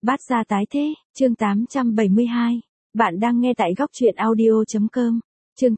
Bát gia tái thế, chương 872. Bạn đang nghe tại góc truyện audio.com. Chương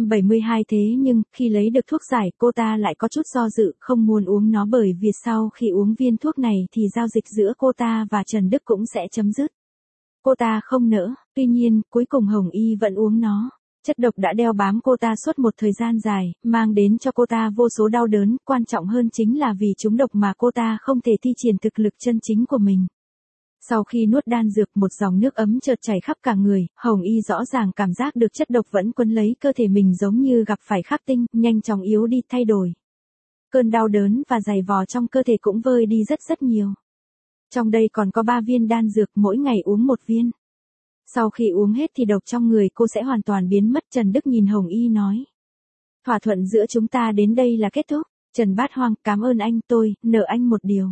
872 thế nhưng, khi lấy được thuốc giải, cô ta lại có chút do dự, không muốn uống nó bởi vì sau khi uống viên thuốc này thì giao dịch giữa cô ta và Trần Đức cũng sẽ chấm dứt. Cô ta không nỡ, tuy nhiên, cuối cùng Hồng Y vẫn uống nó. Chất độc đã đeo bám cô ta suốt một thời gian dài, mang đến cho cô ta vô số đau đớn, quan trọng hơn chính là vì trúng độc mà cô ta không thể thi triển thực lực chân chính của mình. Sau khi nuốt đan dược, một dòng nước ấm chợt chảy khắp cả người, Hồng Y rõ ràng cảm giác được chất độc vẫn quấn lấy cơ thể mình giống như gặp phải khắc tinh, nhanh chóng yếu đi thay đổi. Cơn đau đớn và dày vò trong cơ thể cũng vơi đi rất nhiều. Trong đây còn có 3 viên đan dược, mỗi ngày uống 1 viên. Sau khi uống hết thì độc trong người cô sẽ hoàn toàn biến mất. Trần Đức nhìn Hồng Y nói. Thỏa thuận giữa chúng ta đến đây là kết thúc. Trần Bát Hoang, cảm ơn anh, tôi nợ anh một điều.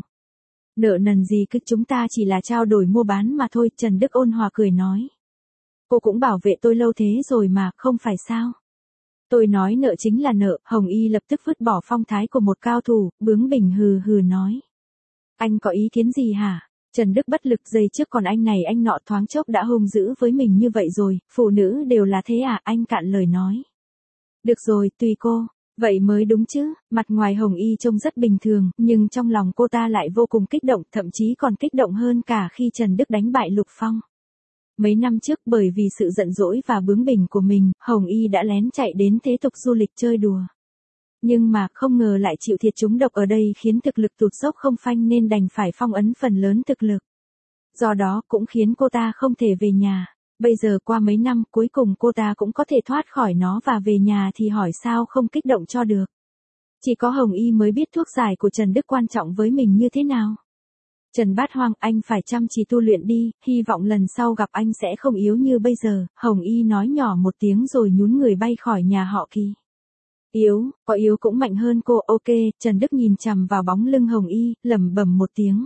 Nợ nần gì cứ, chúng ta chỉ là trao đổi mua bán mà thôi. Trần Đức ôn hòa cười nói. Cô cũng bảo vệ tôi lâu thế rồi mà, không phải sao? Tôi nói nợ chính là nợ. Hồng Y lập tức vứt bỏ phong thái của một cao thủ, bướng bỉnh hừ hừ nói. Anh có ý kiến gì hả? Trần Đức bất lực, giây trước còn anh này anh nọ thoáng chốc đã hung dữ với mình như vậy rồi, phụ nữ đều là thế à? Anh cạn lời nói. Được rồi, tùy cô. Vậy mới đúng chứ. Mặt ngoài Hồng Y trông rất bình thường, nhưng trong lòng cô ta lại vô cùng kích động, thậm chí còn kích động hơn cả khi Trần Đức đánh bại Lục Phong. Mấy năm trước, bởi vì sự giận dỗi và bướng bỉnh của mình, Hồng Y đã lén chạy đến thế tục du lịch chơi đùa. Nhưng mà không ngờ lại chịu thiệt trúng độc ở đây khiến thực lực tụt dốc không phanh nên đành phải phong ấn phần lớn thực lực. Do đó cũng khiến cô ta không thể về nhà. Bây giờ qua mấy năm cuối cùng cô ta cũng có thể thoát khỏi nó và về nhà thì hỏi sao không kích động cho được. Chỉ có Hồng Y mới biết thuốc giải của Trần Đức quan trọng với mình như thế nào. Trần Bát Hoang, anh phải chăm chỉ tu luyện đi, hy vọng lần sau gặp anh sẽ không yếu như bây giờ. Hồng Y nói nhỏ một tiếng rồi nhún người bay khỏi nhà họ Kỳ. Yếu, có yếu cũng mạnh hơn cô, ok. Trần Đức nhìn chằm vào bóng lưng Hồng Y, lẩm bẩm một tiếng.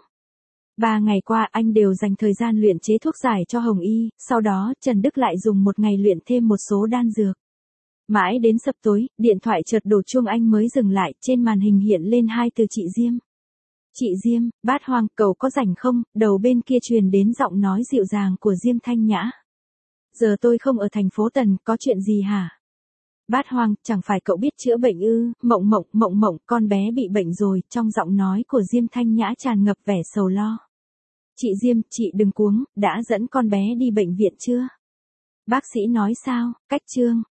3 ngày qua anh đều dành thời gian luyện chế thuốc giải cho Hồng Y, sau đó Trần Đức lại dùng một ngày luyện thêm một số đan dược. Mãi đến sập tối, điện thoại chợt đổ chuông anh mới dừng lại, trên màn hình hiện lên 2 từ chị Diêm. Chị Diêm, Bát Hoang, cậu có rảnh không? Đầu bên kia truyền đến giọng nói dịu dàng của Diêm Thanh Nhã. Giờ tôi không ở thành phố Tần, có chuyện gì hả? Bát Hoang, chẳng phải cậu biết chữa bệnh ư? Mộng, con bé bị bệnh rồi. Trong giọng nói của Diêm Thanh Nhã tràn ngập vẻ sầu lo. Chị Diêm, chị đừng cuống, đã dẫn con bé đi bệnh viện chưa? Bác sĩ nói sao? Cách chương.